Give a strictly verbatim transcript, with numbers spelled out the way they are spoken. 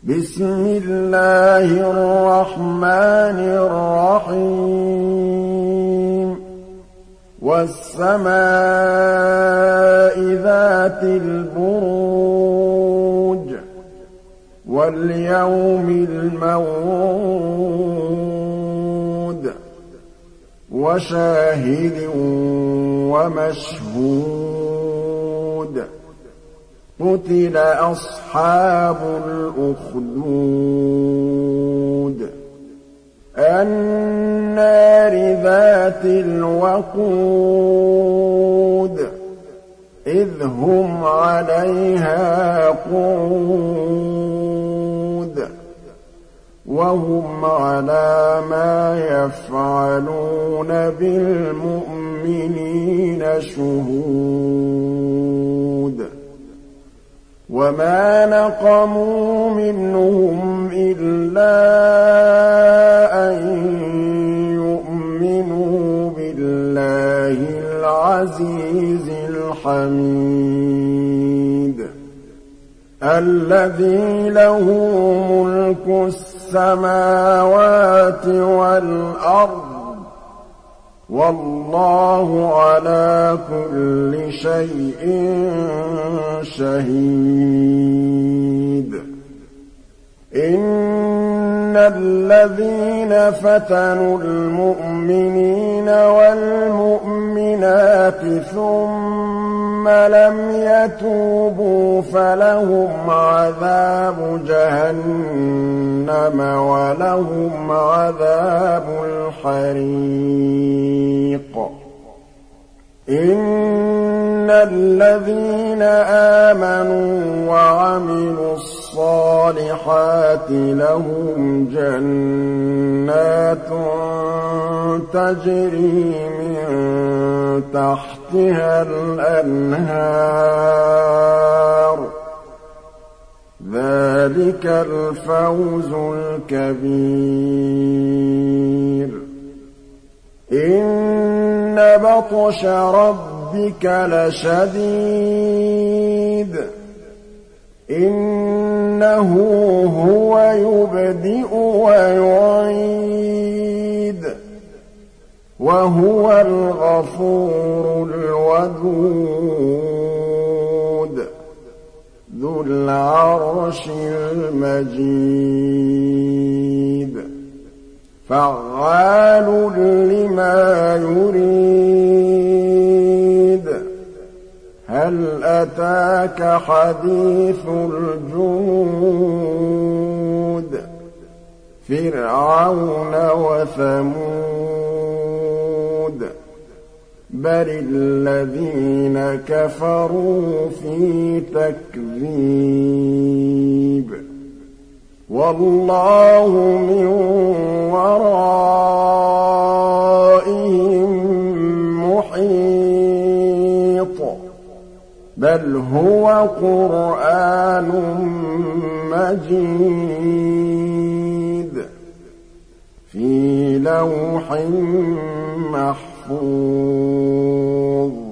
بسم الله الرحمن الرحيم والسماء ذات البروج واليوم الموعود وشاهد ومشهود قتل أصحاب الأخدود النار ذات الوقود إذ هم عليها قعود وهم على ما يفعلون بالمؤمنين شهود وما نقموا منهم إلا أن يؤمنوا بالله العزيز الحميد الذي له ملك السماوات والأرض والله على كل شيء شهيد إن الذين فتنوا المؤمنين والمؤمنات ثم لم يتوبوا فلهم عذاب جهنم ولهم عذاب الحريق إن الذين آمنوا وعملوا الصالحات لهم جنات تجري من تحتها الأنهار ذلك الفوز الكبير إن بطش ربك لشديد إنه هو يبدئ ويعيد وهو الغفور الودود ذو العرش المجيد فعال لما يريد هل أتاك حديث الجنود فرعون وثمود بل الذين كفروا في تكذيب والله من ورائهم محيط بل هو قرآن مجيد في لوح محفوظ